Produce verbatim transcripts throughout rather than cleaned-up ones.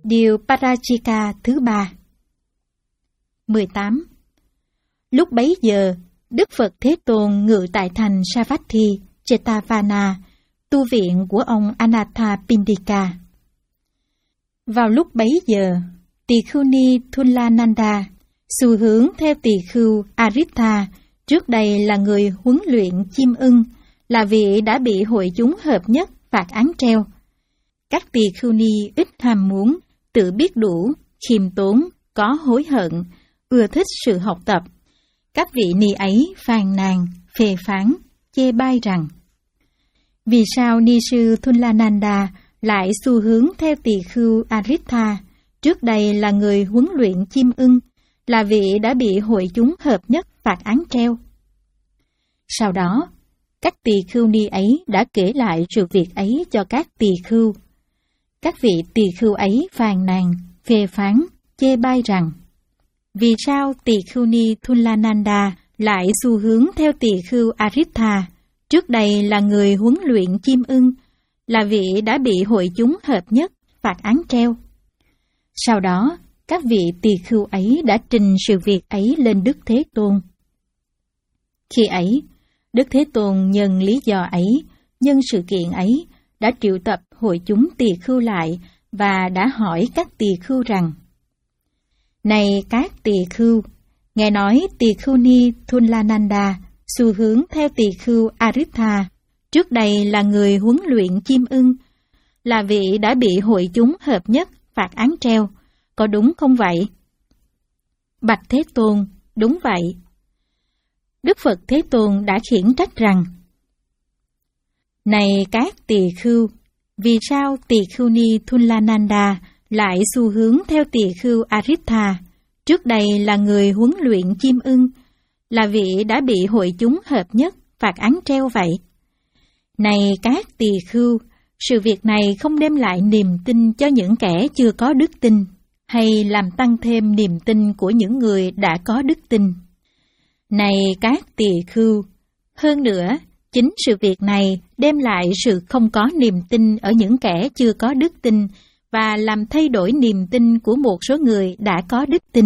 Điều Parajika thứ ba. mười tám. Lúc bấy giờ, Đức Phật Thế Tôn ngự tại thành Savatthi, Jetavana, tu viện của ông Anathapindika. Vào lúc bấy giờ, tỳ khưu ni Thulananda, xu hướng theo tỳ khưu Aritha, trước đây là người huấn luyện chim ưng, là vị đã bị hội chúng hợp nhất phạt án treo. Các tỳ khưu ni ít ham muốn, tự biết đủ, khiêm tốn, có hối hận, ưa thích sự học tập. Các vị ni ấy phàn nàn, phê phán, chê bai rằng: vì sao ni sư Thulananda lại xu hướng theo tỳ khưu Aritha, trước đây là người huấn luyện chim ưng, là vị đã bị hội chúng hợp nhất phạt án treo? Sau đó, các tỳ khưu ni ấy đã kể lại sự việc ấy cho các tỳ khưu. Các vị tỳ khưu ấy phàn nàn, phê phán, chê bai rằng: vì sao tỳ khưu ni Thulananda lại xu hướng theo tỳ khưu Aritha, trước đây là người huấn luyện chim ưng, là vị đã bị hội chúng hợp nhất phạt án treo? Sau đó, các vị tỳ khưu ấy đã trình sự việc ấy lên Đức Thế Tôn. Khi ấy, Đức Thế Tôn nhân lý do ấy, nhân sự kiện ấy, đã triệu tập hội chúng tỳ khưu lại và đã hỏi các tỳ khưu rằng: này các tỳ khưu, nghe nói tỳ khưu ni Thulananda xu hướng theo tỳ khưu Aritha, trước đây là người huấn luyện chim ưng, là vị đã bị hội chúng hợp nhất phạt án treo, có đúng không vậy? Bạch Thế Tôn, đúng vậy. Đức Phật Thế Tôn đã khiển trách rằng: này các tỳ khưu, vì sao tỳ khưu ni Thulananda lại xu hướng theo tỳ khưu Aritha, trước đây là người huấn luyện chim ưng, là vị đã bị hội chúng hợp nhất phạt án treo vậy? Này các tỳ khưu, sự việc này không đem lại niềm tin cho những kẻ chưa có đức tin, hay làm tăng thêm niềm tin của những người đã có đức tin. Này các tỳ khưu, hơn nữa, chính sự việc này đem lại sự không có niềm tin ở những kẻ chưa có đức tin và làm thay đổi niềm tin của một số người đã có đức tin.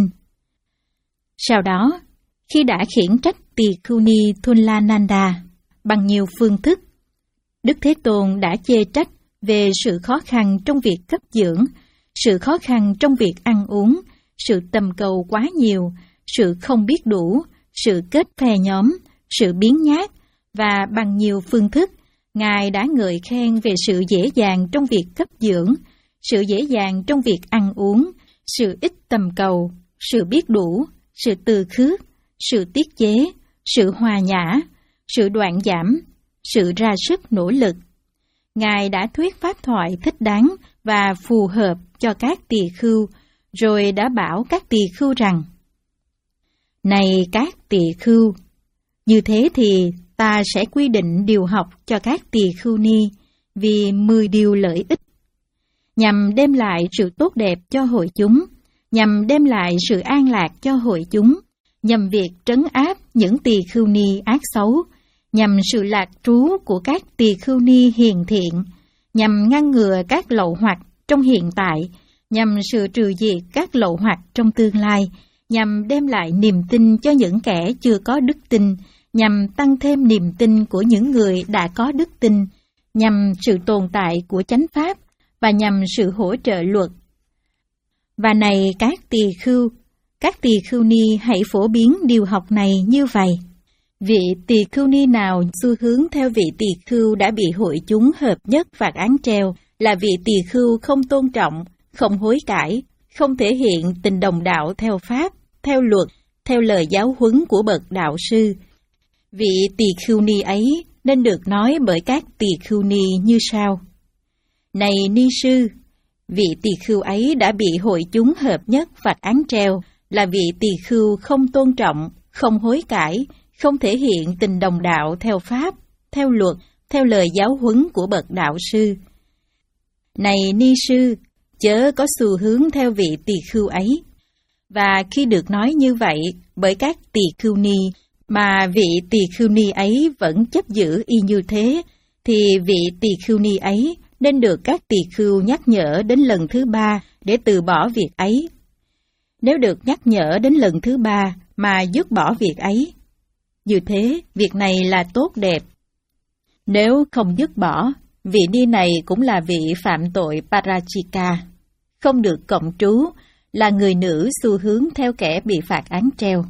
Sau đó, khi đã khiển trách tỳ khưu ni Thulananda bằng nhiều phương thức, Đức Thế Tôn đã chê trách về sự khó khăn trong việc cấp dưỡng, sự khó khăn trong việc ăn uống, sự tầm cầu quá nhiều, sự không biết đủ, sự kết phe nhóm, sự biếng nhác, và bằng nhiều phương thức, Ngài đã ngợi khen về sự dễ dàng trong việc cấp dưỡng, sự dễ dàng trong việc ăn uống, sự ít tầm cầu, sự biết đủ, sự từ khước, sự tiết chế, sự hòa nhã, sự đoạn giảm, sự ra sức nỗ lực. Ngài đã thuyết pháp thoại thích đáng và phù hợp cho các tỳ khưu, rồi đã bảo các tỳ khưu rằng: này các tỳ khưu, như thế thì ta sẽ quy định điều học cho các tỳ khưu ni vì mười điều lợi ích, nhằm đem lại sự tốt đẹp cho hội chúng, nhằm đem lại sự an lạc cho hội chúng, nhằm việc trấn áp những tỳ khưu ni ác xấu, nhằm sự lạc trú của các tỳ khưu ni hiền thiện, nhằm ngăn ngừa các lậu hoặc trong hiện tại, nhằm sự trừ diệt các lậu hoặc trong tương lai, nhằm đem lại niềm tin cho những kẻ chưa có đức tin, nhằm tăng thêm niềm tin của những người đã có đức tin, nhằm sự tồn tại của chánh pháp và nhằm sự hỗ trợ luật. Và này các tỳ khưu, các tỳ khưu ni hãy phổ biến điều học này như vậy. Vị tỳ khưu ni nào xu hướng theo vị tỳ khưu đã bị hội chúng hợp nhất phạt án treo, là vị tỳ khưu không tôn trọng, không hối cải, không thể hiện tình đồng đạo theo pháp, theo luật, theo lời giáo huấn của bậc đạo sư. Vị tỳ khưu ni ấy nên được nói bởi các tỳ khưu ni như sau: này ni sư, vị tỳ khưu ấy đã bị hội chúng hợp nhất phạt án treo, là vị tỳ khưu không tôn trọng, không hối cải, không thể hiện tình đồng đạo theo pháp, theo luật, theo lời giáo huấn của bậc đạo sư. Này ni sư, chớ có xu hướng theo vị tỳ khưu ấy. Và khi được nói như vậy bởi các tỳ khưu ni, mà vị tỳ khưu ni ấy vẫn chấp giữ y như thế, thì vị tỳ khưu ni ấy nên được các tỳ khưu nhắc nhở đến lần thứ ba để từ bỏ việc ấy. Nếu được nhắc nhở đến lần thứ ba mà dứt bỏ việc ấy, như thế việc này là tốt đẹp. Nếu không dứt bỏ, vị ni này cũng là vị phạm tội parachika, không được cộng trú, là người nữ xu hướng theo kẻ bị phạt án treo.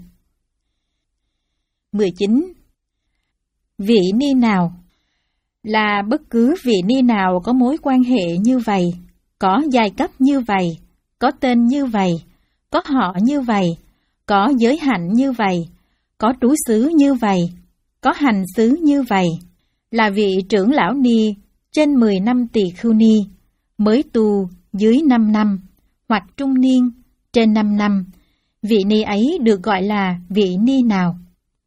mười chín. Vị ni nào là bất cứ vị ni nào có mối quan hệ như vậy, có giai cấp như vậy, có tên như vậy, có họ như vậy, có giới hạnh như vậy, có trú xứ như vậy, có hành xứ như vậy, là vị trưởng lão ni trên mười năm tỳ khưu ni, mới tu dưới năm năm, hoặc trung niên trên năm năm, vị ni ấy được gọi là vị ni nào?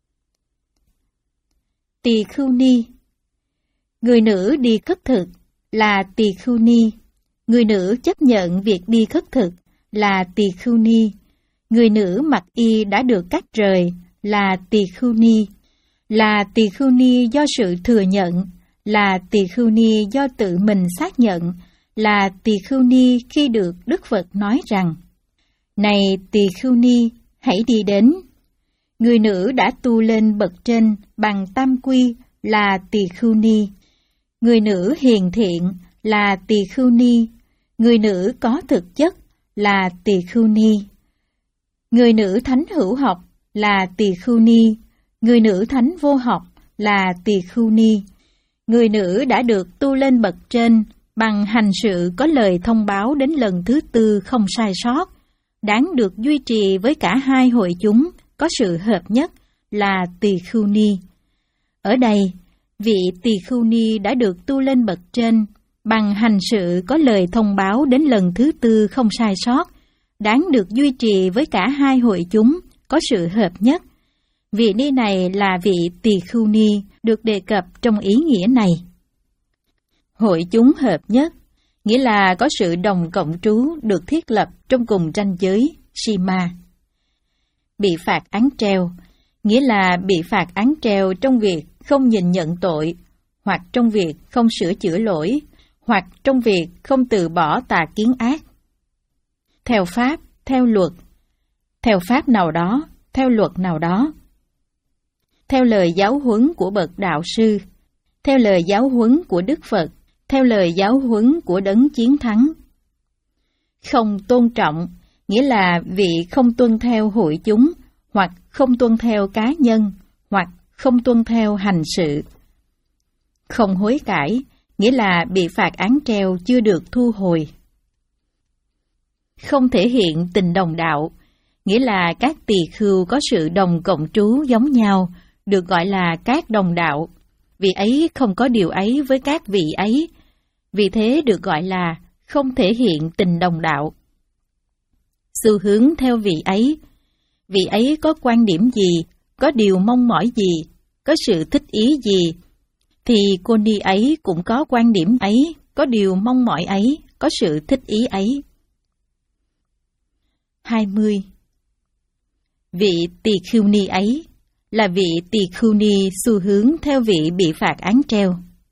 Tỳ khưu ni. Người nữ đi khất thực là tỳ khưu ni. Người nữ chấp nhận việc đi khất thực là tỳ khưu ni. Người nữ mặc y đã được cắt rời là tỳ khưu ni. Là tỳ khưu ni do sự thừa nhận, là tỳ khưu ni do tự mình xác nhận, là tỳ khưu ni khi được Đức Phật nói rằng: Này tỳ khưu ni, hãy đi đến. Người nữ đã tu lên bậc trên bằng tam quy là tỳ khưu ni. Người nữ hiền thiện là tỳ khưu ni. Người nữ có thực chất là tỳ khưu ni. Người nữ thánh hữu học là tỳ khưu ni. Người nữ thánh vô học là tỳ khưu ni. Người nữ đã được tu lên bậc trên bằng hành sự có lời thông báo đến lần thứ tư không sai sót, đáng được duy trì với cả hai hội chúng có sự hợp nhất là tỳ khưu ni. Ở đây, vị tỳ khưu ni đã được tu lên bậc trên bằng hành sự có lời thông báo đến lần thứ tư không sai sót, đáng được duy trì với cả hai hội chúng có sự hợp nhất. Vị ni này là vị tỳ khưu ni được đề cập trong ý nghĩa này. Hội chúng hợp nhất nghĩa là có sự đồng cộng trú được thiết lập trong cùng ranh giới Sima. Bị phạt án treo nghĩa là bị phạt án treo trong việc không nhìn nhận tội, hoặc trong việc không sửa chữa lỗi, hoặc trong việc không từ bỏ tà kiến ác. Theo pháp, theo luật, theo pháp nào đó, theo luật nào đó. Theo lời giáo huấn của bậc đạo sư, theo lời giáo huấn của Đức Phật, theo lời giáo huấn của đấng chiến thắng. Không tôn trọng nghĩa là vị không tuân theo hội chúng, hoặc không tuân theo cá nhân, hoặc không tuân theo hành sự. Không hối cải nghĩa là bị phạt án treo chưa được thu hồi. Không thể hiện tình đồng đạo nghĩa là các tỳ khưu có sự đồng cộng trú giống nhau, được gọi là các đồng đạo. Vị ấy không có điều ấy với các vị ấy, vì thế được gọi là không thể hiện tình đồng đạo. Xu hướng theo vị ấy, vị ấy có quan điểm gì, có điều mong mỏi gì, có sự thích ý gì, thì cô ni ấy cũng có quan điểm ấy, có điều mong mỏi ấy, có sự thích ý ấy. hai mươi. Vị tỳ khưu ni ấy là vị tỳ khưu ni xu hướng theo vị bị phạt án treo.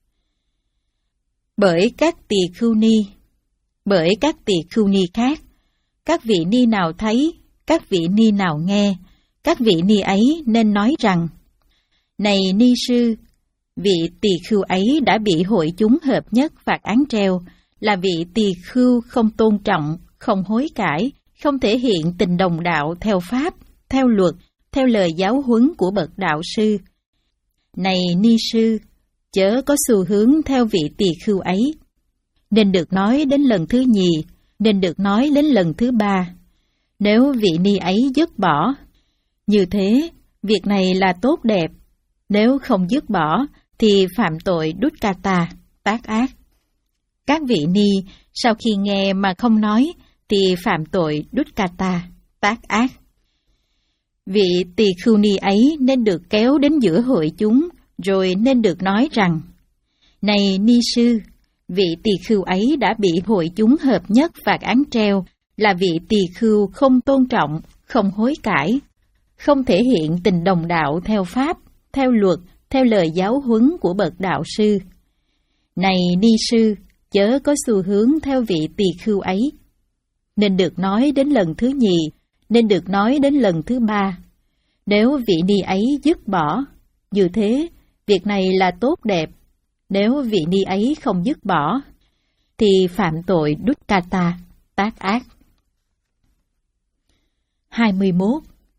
Bởi các tỳ khưu ni, bởi các tỳ khưu ni khác, các vị ni nào thấy, các vị ni nào nghe, các vị ni ấy nên nói rằng: Này ni sư, vị tỳ khưu ấy đã bị hội chúng hợp nhất phạt án treo, là vị tỳ khưu không tôn trọng, không hối cải, không thể hiện tình đồng đạo theo pháp, theo luật, theo lời giáo huấn của bậc đạo sư. Này ni sư, chớ có xu hướng theo vị tỳ khưu ấy. Nên được nói đến lần thứ nhì, nên được nói đến lần thứ ba. Nếu vị ni ấy dứt bỏ, như thế, việc này là tốt đẹp. Nếu không dứt bỏ, thì phạm tội dukkata, tác ác. Các vị ni, sau khi nghe mà không nói, thì phạm tội dukkata, tác ác. Vị tỳ khưu ni ấy nên được kéo đến giữa hội chúng, rồi nên được nói rằng: Này ni sư, vị tỳ khưu ấy đã bị hội chúng hợp nhất phạt án treo, là vị tỳ khưu không tôn trọng, không hối cải, không thể hiện tình đồng đạo theo pháp, theo luật, theo lời giáo huấn của bậc đạo sư. Này ni sư, chớ có xu hướng theo vị tỳ khưu ấy. nên được nói đến lần thứ nhì, nên được nói đến lần thứ ba. Nếu vị ni ấy dứt bỏ, như thế, việc này là tốt đẹp. Nếu vị ni ấy không dứt bỏ, thì phạm tội dukkata, tác ác. hai mươi mốt.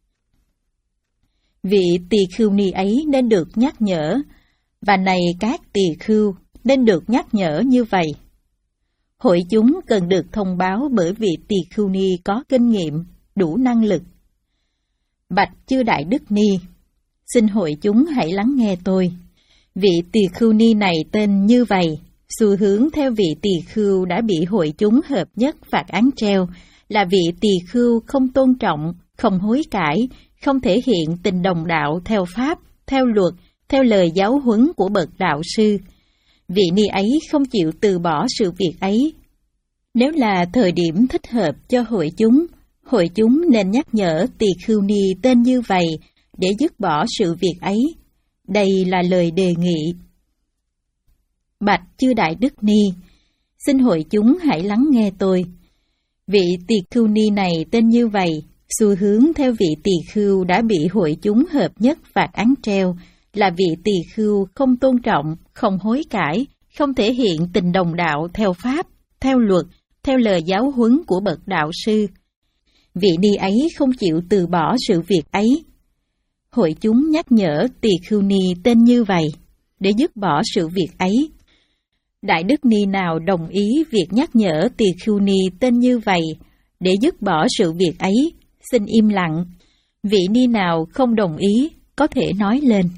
Vị tỳ khưu ni ấy nên được nhắc nhở, và này các tỳ khưu nên được nhắc nhở như vậy. Hội chúng cần được thông báo bởi vị tỳ khưu ni có kinh nghiệm, đủ năng lực. Bạch chư Đại Đức Ni, xin hội chúng hãy lắng nghe tôi. Vị tỳ khưu ni này tên như vậy, xu hướng theo vị tỳ khưu đã bị hội chúng hợp nhất phạt án treo, là vị tỳ khưu không tôn trọng, không hối cải, không thể hiện tình đồng đạo theo pháp, theo luật, theo lời giáo huấn của bậc đạo sư. Vị ni ấy không chịu từ bỏ sự việc ấy. Nếu là thời điểm thích hợp cho hội chúng, hội chúng nên nhắc nhở tỳ khưu ni tên như vậy để dứt bỏ sự việc ấy. Đây là lời đề nghị. Bạch chư Đại Đức Ni, xin hội chúng hãy lắng nghe tôi. Vị tỳ khưu ni này tên như vậy, xu hướng theo vị tỳ khưu đã bị hội chúng hợp nhất phạt án treo, là vị tỳ khưu không tôn trọng, không hối cải, không thể hiện tình đồng đạo theo pháp, theo luật, theo lời giáo huấn của bậc đạo sư. Vị ni ấy không chịu từ bỏ sự việc ấy. Hội chúng nhắc nhở tỳ khưu ni tên như vậy để dứt bỏ sự việc ấy. Đại Đức Ni nào đồng ý việc nhắc nhở tỳ khưu ni tên như vậy để dứt bỏ sự việc ấy, xin im lặng. Vị ni nào không đồng ý có thể nói lên.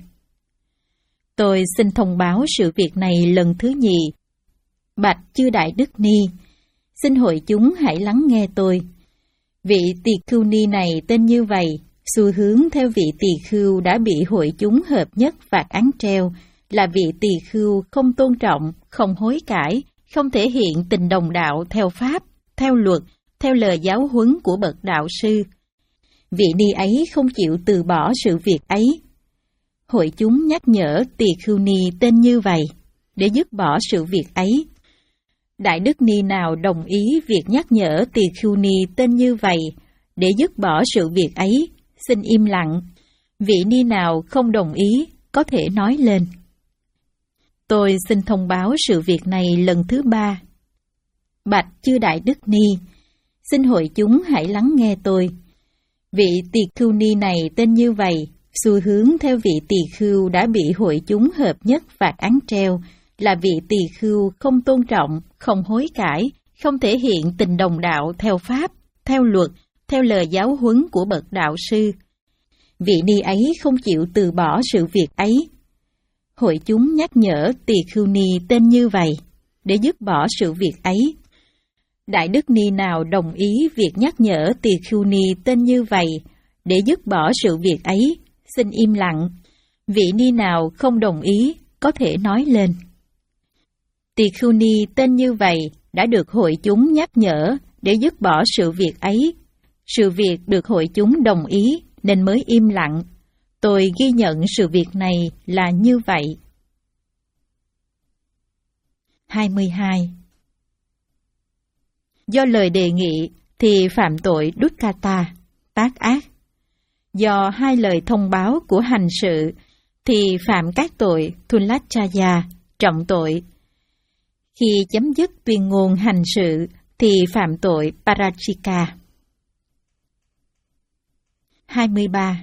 Tôi xin thông báo sự việc này lần thứ nhì. Bạch chư Đại Đức Ni, xin hội chúng hãy lắng nghe tôi. Vị tỳ khưu ni này tên như vậy, xu hướng theo vị tỳ khưu đã bị hội chúng hợp nhất phạt án treo, là vị tỳ khưu không tôn trọng, không hối cải, không thể hiện tình đồng đạo theo pháp, theo luật, theo lời giáo huấn của bậc đạo sư. Vị ni ấy không chịu từ bỏ sự việc ấy. Hội chúng nhắc nhở tỳ khưu ni tên như vậy để dứt bỏ sự việc ấy. Đại Đức Ni nào đồng ý việc nhắc nhở tỳ khưu ni tên như vậy để dứt bỏ sự việc ấy, xin im lặng. Vị ni nào không đồng ý có thể nói lên. Tôi xin thông báo sự việc này lần thứ ba. Bạch chư Đại Đức Ni, xin hội chúng hãy lắng nghe tôi. Vị tỳ khưu ni này tên như vậy, xu hướng theo vị tỳ khưu đã bị hội chúng hợp nhất phạt án treo, là vị tỳ khưu không tôn trọng, không hối cải, không thể hiện tình đồng đạo theo pháp, theo luật, theo lời giáo huấn của bậc đạo sư. Vị ni ấy không chịu từ bỏ sự việc ấy. Hội chúng nhắc nhở tỳ khưu ni tên như vậy để dứt bỏ sự việc ấy. Đại Đức Ni nào đồng ý việc nhắc nhở tỳ khưu ni tên như vậy để dứt bỏ sự việc ấy, xin im lặng. Vị ni nào không đồng ý có thể nói lên. Tỳ khưu ni tên như vậy đã được hội chúng nhắc nhở để dứt bỏ sự việc ấy. Sự việc được hội chúng đồng ý nên mới im lặng. Tôi ghi nhận sự việc này là như vậy. hai mươi hai. Do lời đề nghị thì phạm tội dukkata, tác ác. Do hai lời thông báo của hành sự thì phạm các tội thullachaya, trọng tội. Khi chấm dứt tuyên ngôn hành sự thì phạm tội parachika. hai mươi ba.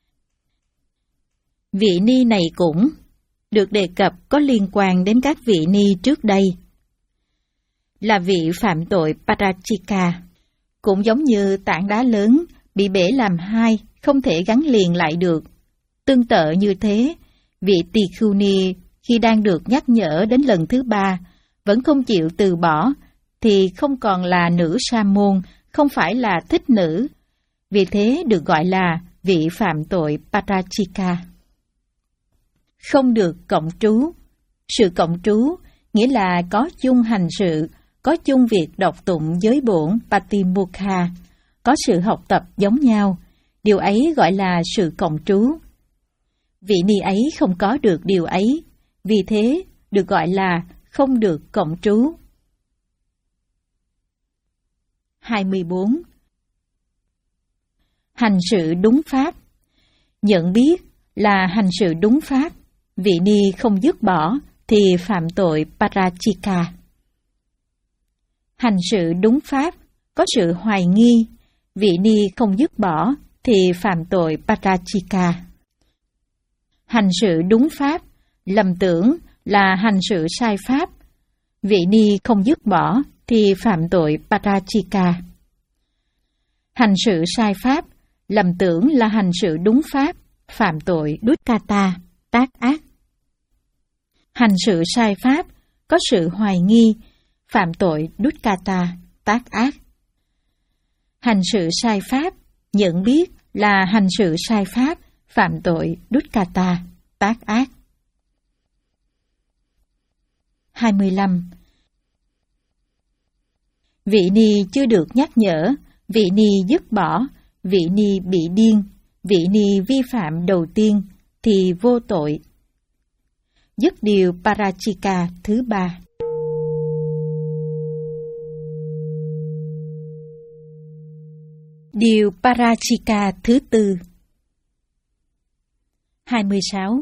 Vị ni này cũng được đề cập có liên quan đến các vị ni trước đây. Là vị phạm tội parachika, cũng giống như tảng đá lớn bị bể làm hai, không thể gắn liền lại được. Tương tự như thế, vị tỳ khưu ni khi đang được nhắc nhở đến lần thứ ba, vẫn không chịu từ bỏ, thì không còn là nữ sa môn, không phải là thích nữ. Vì thế được gọi là vị phạm tội parachika. Không được cộng trú. Sự cộng trú nghĩa là có chung hành sự, có chung việc đọc tụng giới bổn Patimokha, có sự học tập giống nhau. Điều ấy gọi là sự cộng trú. Vị ni ấy không có được điều ấy, vì thế được gọi là không được cộng trú. hai mươi bốn. Hành sự đúng pháp. Nhận biết là hành sự đúng pháp, vị ni không dứt bỏ thì phạm tội parachika. Hành sự đúng pháp, có sự hoài nghi, vị ni không dứt bỏ thì phạm tội parachika. Hành sự đúng pháp, lầm tưởng là hành sự sai pháp, vị ni không dứt bỏ thì phạm tội parachika. Hành sự sai pháp, lầm tưởng là hành sự đúng pháp, phạm tội dukkata, tác ác. Hành sự sai pháp, có sự hoài nghi, phạm tội dukkata, tác ác. Hành sự sai pháp, nhận biết là hành sự sai pháp, phạm tội dukkata, tác ác. hai mươi lăm. Vị ni chưa được nhắc nhở, vị ni dứt bỏ, vị ni bị điên, vị ni vi phạm đầu tiên thì vô tội. Dứt điều parachika thứ ba. Điều parachika thứ tư. hai mươi sáu.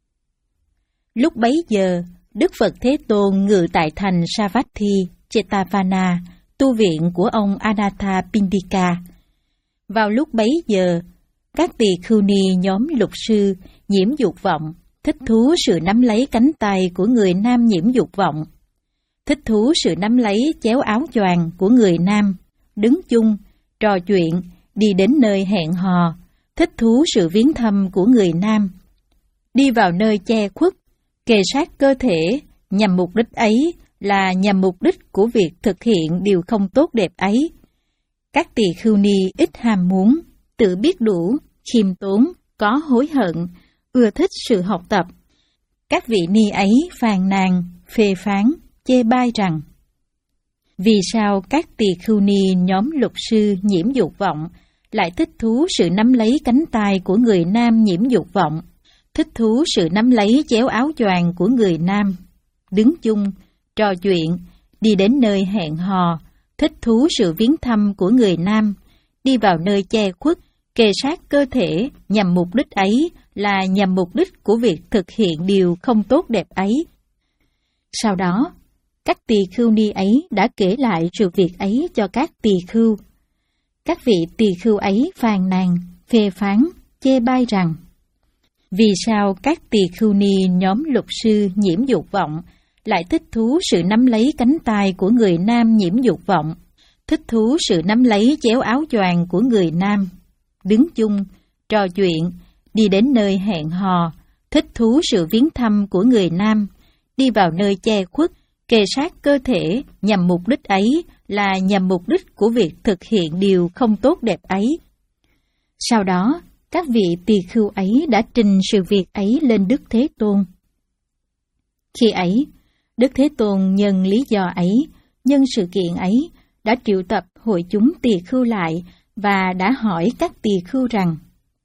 Lúc bấy giờ, Đức Phật Thế Tôn ngự tại thành Savatthi, Jetavana, tu viện của ông Anathapindika. Vào lúc bấy giờ, các tỳ khưu ni nhóm lục sư nhiễm dục vọng, thích thú sự nắm lấy cánh tay của người nam nhiễm dục vọng, thích thú sự nắm lấy chéo áo choàng của người nam, đứng chung, trò chuyện, đi đến nơi hẹn hò, thích thú sự viếng thăm của người nam, đi vào nơi che khuất, kề sát cơ thể, nhằm mục đích ấy là nhằm mục đích của việc thực hiện điều không tốt đẹp ấy. Các tỳ khưu ni ít ham muốn, tự biết đủ, khiêm tốn, có hối hận, ưa thích sự học tập. Các vị ni ấy phàn nàn, phê phán, chê bai rằng: vì sao các tỳ khưu ni nhóm lục sư nhiễm dục vọng lại thích thú sự nắm lấy cánh tay của người nam nhiễm dục vọng, thích thú sự nắm lấy chéo áo choàng của người nam, đứng chung, trò chuyện, đi đến nơi hẹn hò, thích thú sự viếng thăm của người nam, đi vào nơi che khuất, kề sát cơ thể, nhằm mục đích ấy là nhằm mục đích của việc thực hiện điều không tốt đẹp ấy. Sau đó, các tỳ khưu ni ấy đã kể lại sự việc ấy cho các tỳ khưu. Các vị tỳ khưu ấy phàn nàn, phê phán, chê bai rằng: vì sao các tỳ khưu ni nhóm lục sư nhiễm dục vọng lại thích thú sự nắm lấy cánh tay của người nam nhiễm dục vọng, thích thú sự nắm lấy chéo áo choàng của người nam, đứng chung, trò chuyện, đi đến nơi hẹn hò, thích thú sự viếng thăm của người nam, đi vào nơi che khuất, kề sát cơ thể, nhằm mục đích ấy là nhằm mục đích của việc thực hiện điều không tốt đẹp ấy. Sau đó, các vị tỳ khưu ấy đã trình sự việc ấy lên Đức Thế Tôn. Khi ấy, Đức Thế Tôn nhân lý do ấy, nhân sự kiện ấy, đã triệu tập hội chúng tỳ khưu lại và đã hỏi các tỳ khưu rằng: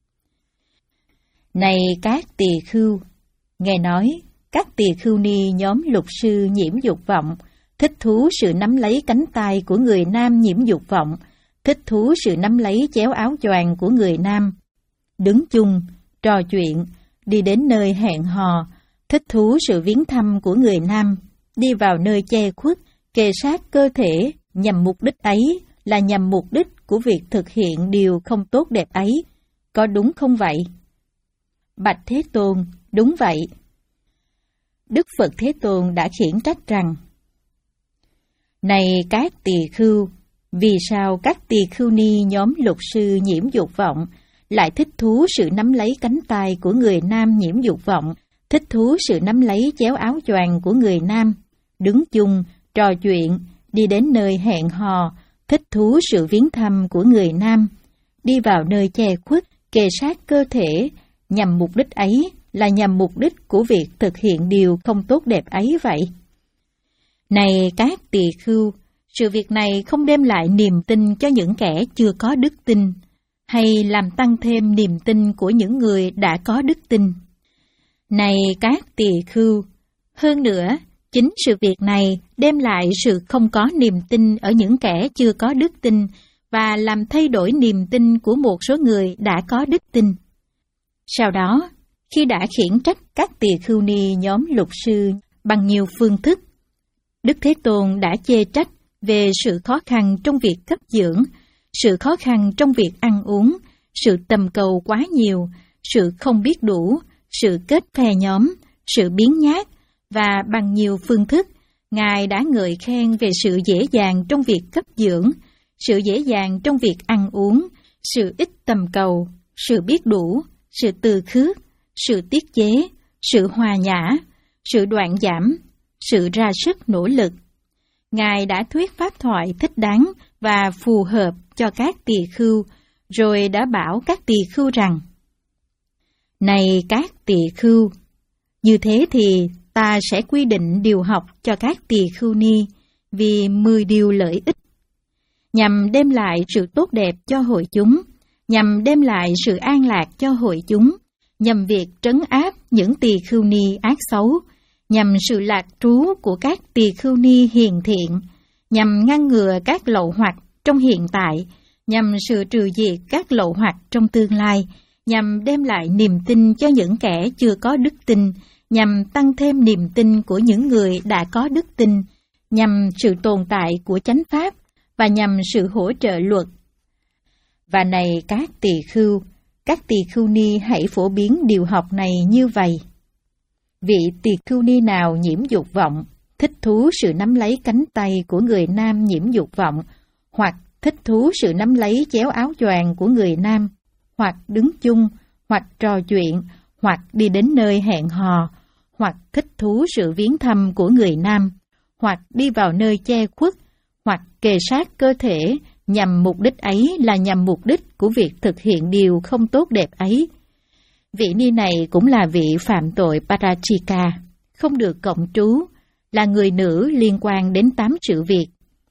này các tỳ khưu, nghe nói các tỳ khưu ni nhóm lục sư nhiễm dục vọng, thích thú sự nắm lấy cánh tay của người nam nhiễm dục vọng, thích thú sự nắm lấy chéo áo choàng của người nam, đứng chung, trò chuyện, đi đến nơi hẹn hò, thích thú sự viếng thăm của người nam, đi vào nơi che khuất, kề sát cơ thể, nhằm mục đích ấy là nhằm mục đích của việc thực hiện điều không tốt đẹp ấy. Có đúng không vậy? Bạch Thế Tôn, đúng vậy. Đức Phật Thế Tôn đã khiển trách rằng: này các tỳ khưu, vì sao các tỳ khưu ni nhóm lục sư nhiễm dục vọng lại thích thú sự nắm lấy cánh tay của người nam nhiễm dục vọng, thích thú sự nắm lấy chéo áo choàng của người nam, đứng chung, trò chuyện, đi đến nơi hẹn hò, thích thú sự viếng thăm của người nam, đi vào nơi che khuất, kề sát cơ thể, nhằm mục đích ấy là nhằm mục đích của việc thực hiện điều không tốt đẹp ấy vậy? Này các tỳ khưu, sự việc này không đem lại niềm tin cho những kẻ chưa có đức tin, hay làm tăng thêm niềm tin của những người đã có đức tin. Này các tỳ khưu, hơn nữa, Chính sự việc này đem lại sự không có niềm tin ở những kẻ chưa có đức tin và làm thay đổi niềm tin của một số người đã có đức tin. Sau đó, khi đã khiển trách các tỳ khưu ni nhóm lục sư bằng nhiều phương thức, Đức Thế Tôn đã chê trách về sự khó khăn trong việc cấp dưỡng, sự khó khăn trong việc ăn uống, sự tầm cầu quá nhiều, sự không biết đủ, sự kết phe nhóm, sự biếng nhác, và bằng nhiều phương thức, Ngài đã ngợi khen về sự dễ dàng trong việc cấp dưỡng, sự dễ dàng trong việc ăn uống, sự ít tầm cầu, sự biết đủ, sự từ khước, sự tiết chế, sự hòa nhã, sự đoạn giảm, sự ra sức nỗ lực. Ngài đã thuyết pháp thoại thích đáng và phù hợp cho các tỳ khưu, rồi đã bảo các tỳ khưu rằng: Này các tỳ khưu, như thế thì ta sẽ quy định điều học cho các tỳ khưu ni vì mười điều lợi ích, nhằm đem lại sự tốt đẹp cho hội chúng, nhằm đem lại sự an lạc cho hội chúng, nhằm việc trấn áp những tỳ khưu ni ác xấu, nhằm sự lạc trú của các tỳ khưu ni hiền thiện, nhằm ngăn ngừa các lậu hoặc trong hiện tại, nhằm sự trừ diệt các lậu hoặc trong tương lai, nhằm đem lại niềm tin cho những kẻ chưa có đức tin, nhằm tăng thêm niềm tin của những người đã có đức tin, nhằm sự tồn tại của chánh pháp và nhằm sự hỗ trợ luật. Và này các tỳ khưu, các tỳ khưu ni hãy phổ biến điều học này như vậy. Vị tỳ khưu ni nào nhiễm dục vọng, thích thú sự nắm lấy cánh tay của người nam nhiễm dục vọng, hoặc thích thú sự nắm lấy chéo áo choàng của người nam, hoặc đứng chung, hoặc trò chuyện, hoặc đi đến nơi hẹn hò, hoặc thích thú sự viếng thăm của người nam, hoặc đi vào nơi che khuất, hoặc kề sát cơ thể, nhằm mục đích ấy là nhằm mục đích của việc thực hiện điều không tốt đẹp ấy. Vị ni này cũng là vị phạm tội Parachika, không được cộng trú, là người nữ liên quan đến tám sự việc.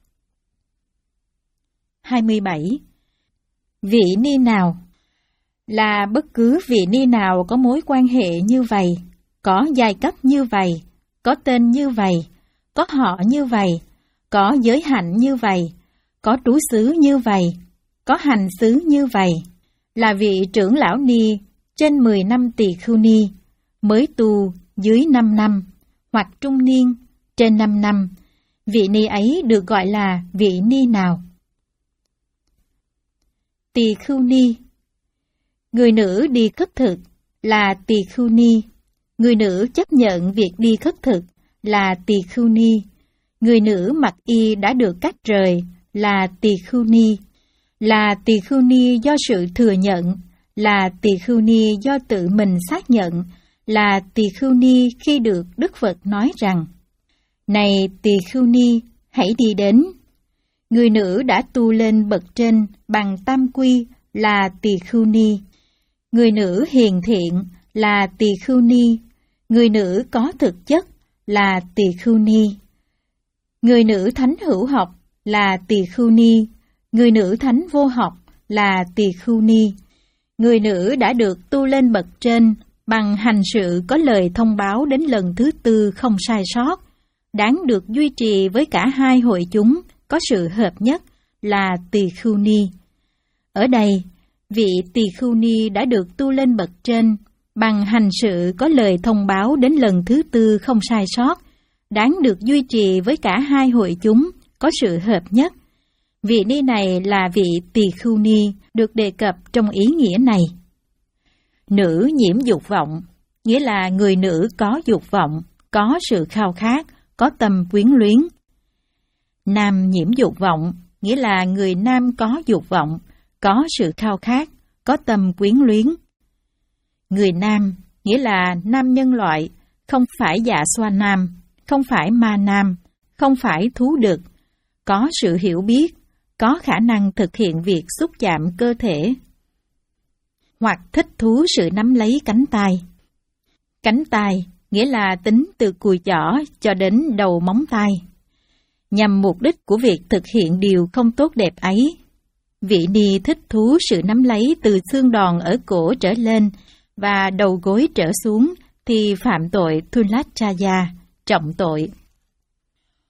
hai mươi bảy. Vị ni nào là bất cứ vị ni nào có mối quan hệ như vậy, có giai cấp như vậy, có tên như vậy, có họ như vậy, có giới hạnh như vậy, có trú xứ như vậy, có hành xứ như vậy, là vị trưởng lão ni trên mười năm tỳ khưu ni, mới tu dưới năm năm, hoặc trung niên trên năm năm, vị ni ấy được gọi là vị ni nào? Tỳ khưu ni. Người nữ đi khất thực là tỳ khưu ni. Người nữ chấp nhận việc đi khất thực là tỳ khưu ni. Người nữ mặc y đã được cắt rời là tỳ khưu ni. Là tỳ khưu ni do sự thừa nhận, là tỳ khưu ni do tự mình xác nhận, là tỳ khưu ni khi được Đức Phật nói rằng: Này tỳ khưu ni, hãy đi đến. Người nữ đã tu lên bậc trên bằng tam quy là tỳ khưu ni. Người nữ hiền thiện là tỳ khưu ni. Người nữ có thực chất là tỳ khưu ni. Người nữ thánh hữu học là tỳ khưu ni. Người nữ thánh vô học là tỳ khưu ni. Người nữ đã được tu lên bậc trên bằng hành sự có lời thông báo đến lần thứ tư không sai sót, đáng được duy trì với cả hai hội chúng có sự hợp nhất là tỳ khưu ni. Ở đây, vị tỳ khưu ni đã được tu lên bậc trên bằng hành sự có lời thông báo đến lần thứ tư không sai sót, đáng được duy trì với cả hai hội chúng có sự hợp nhất. Vị ni này là vị tỳ khưu ni được đề cập trong ý nghĩa này. Nữ nhiễm dục vọng, nghĩa là người nữ có dục vọng, có sự khao khát, có tâm quyến luyến. Nam nhiễm dục vọng, nghĩa là người nam có dục vọng, có sự khao khát, có tâm quyến luyến. Người nam, nghĩa là nam nhân loại, không phải dạ xoa nam, không phải ma nam, không phải thú đực, có sự hiểu biết, có khả năng thực hiện việc xúc chạm cơ thể, hoặc thích thú sự nắm lấy cánh tay. Cánh tay, nghĩa là tính từ cùi chỏ cho đến đầu móng tay, nhằm mục đích của việc thực hiện điều không tốt đẹp ấy. Vị ni thích thú sự nắm lấy từ xương đòn ở cổ trở lên và đầu gối trở xuống thì phạm tội Thulachaya, trọng tội.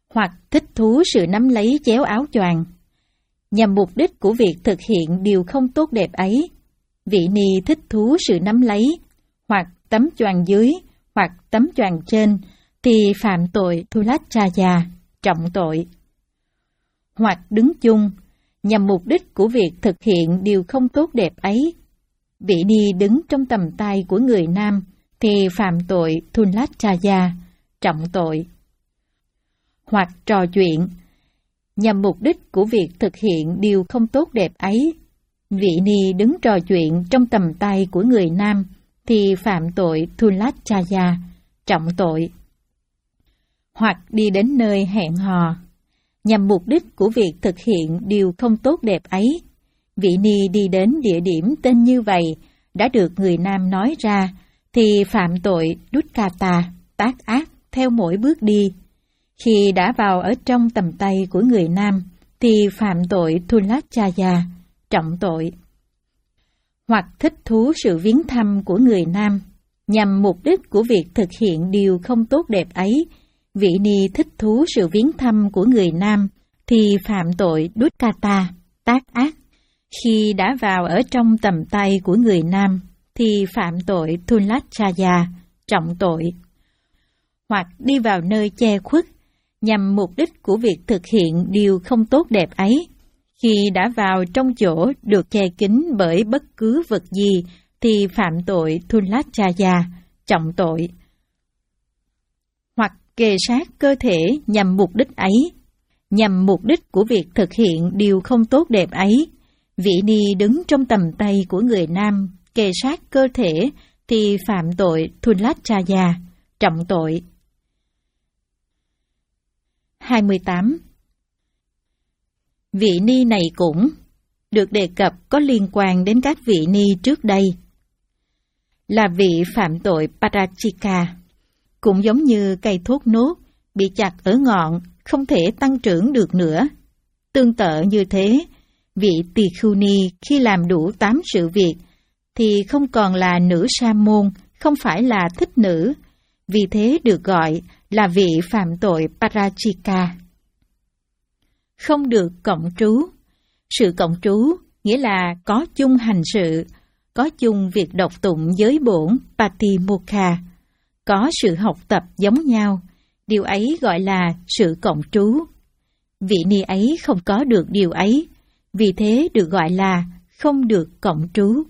hoặc thích thú sự nắm lấy chéo áo choàng. Nhằm mục đích của việc thực hiện điều không tốt đẹp ấy, vị ni thích thú sự nắm lấy, hoặc tấm choàng dưới, hoặc tấm choàng trên, thì phạm tội Thulachaya, trọng tội. Hoặc đứng chung, nhằm mục đích của việc thực hiện điều không tốt đẹp ấy, vị ni đứng trong tầm tay của người nam, thì phạm tội Thulachaya, trọng tội. Hoặc trò chuyện, nhằm mục đích của việc thực hiện điều không tốt đẹp ấy, vị ni đứng trò chuyện trong tầm tay của người nam, thì phạm tội Thulachaya, trọng tội. Hoặc đi đến nơi hẹn hò, nhằm mục đích của việc thực hiện điều không tốt đẹp ấy, vị ni đi đến địa điểm tên như vậy đã được người nam nói ra, thì phạm tội Dukkata, tác ác theo mỗi bước đi. Khi đã vào ở trong tầm tay của người nam, thì phạm tội Thulachaya, trọng tội. Hoặc thích thú sự viếng thăm của người nam, nhằm mục đích của việc thực hiện điều không tốt đẹp ấy, vị ni thích thú sự viếng thăm của người nam, thì phạm tội Dukkata, tác ác. Khi đã vào ở trong tầm tay của người nam, thì phạm tội Thulachaya, trọng tội. Hoặc đi vào nơi che khuất, nhằm mục đích của việc thực hiện điều không tốt đẹp ấy, khi đã vào trong chỗ được che kín bởi bất cứ vật gì, thì phạm tội Thulachaya, trọng tội. Hoặc kề sát cơ thể nhằm mục đích ấy, nhằm mục đích của việc thực hiện điều không tốt đẹp ấy, vị ni đứng trong tầm tay của người nam, kề sát cơ thể, thì phạm tội Thulachaya, trọng tội. hai mươi tám. Vị ni này cũng được đề cập có liên quan đến các vị ni trước đây, là vị phạm tội Parachika, cũng giống như cây thốt nốt bị chặt ở ngọn, không thể tăng trưởng được nữa. Tương tự như thế, vị tỳ khưu ni khi làm đủ tám sự việc, thì không còn là nữ sa môn, không phải là thích nữ, vì thế được gọi là vị phạm tội Parachika. Không được cộng trú. Sự cộng trú nghĩa là có chung hành sự, có chung việc đọc tụng giới bổn Patimokkha, có sự học tập giống nhau, điều ấy gọi là sự cộng trú. Vị ni ấy không có được điều ấy, vì thế được gọi là không được cộng trú.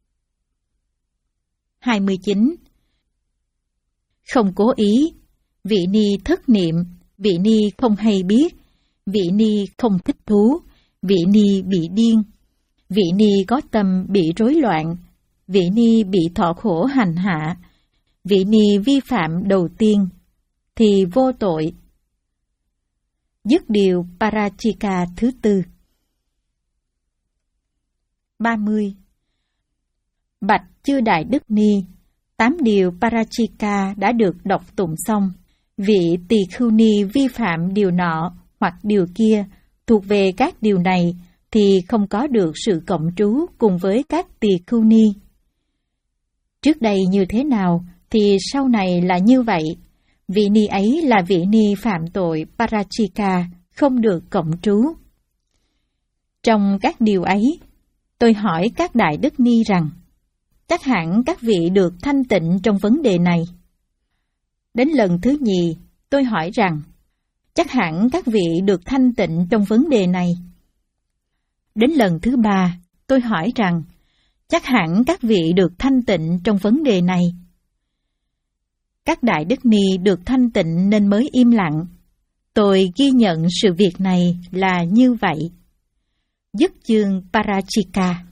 hai mươi chín. Không cố ý. Vị ni thất niệm, vị ni không hay biết, vị ni không thích thú, vị ni bị điên, vị ni có tâm bị rối loạn, vị ni bị thọ khổ hành hạ, vị ni vi phạm đầu tiên, thì vô tội. Dứt điều Parachika thứ tư. ba mươi. Bạch chư Đại Đức Ni, tám điều Parachika đã được đọc tụng xong. Vị tỳ khưu ni vi phạm điều nọ hoặc điều kia thuộc về các điều này, thì không có được sự cộng trú cùng với các tỳ khưu ni. Trước đây như thế nào, thì sau này là như vậy. Vị ni ấy là vị ni phạm tội Parachika, không được cộng trú. Trong các điều ấy, tôi hỏi các Đại Đức Ni rằng, chắc hẳn các vị được thanh tịnh trong vấn đề này. Đến lần thứ nhì, tôi hỏi rằng, chắc hẳn các vị được thanh tịnh trong vấn đề này. Đến lần thứ ba, tôi hỏi rằng, chắc hẳn các vị được thanh tịnh trong vấn đề này. Các Đại Đức Ni được thanh tịnh nên mới im lặng. Tôi ghi nhận sự việc này là như vậy. Dứt chương Parachika.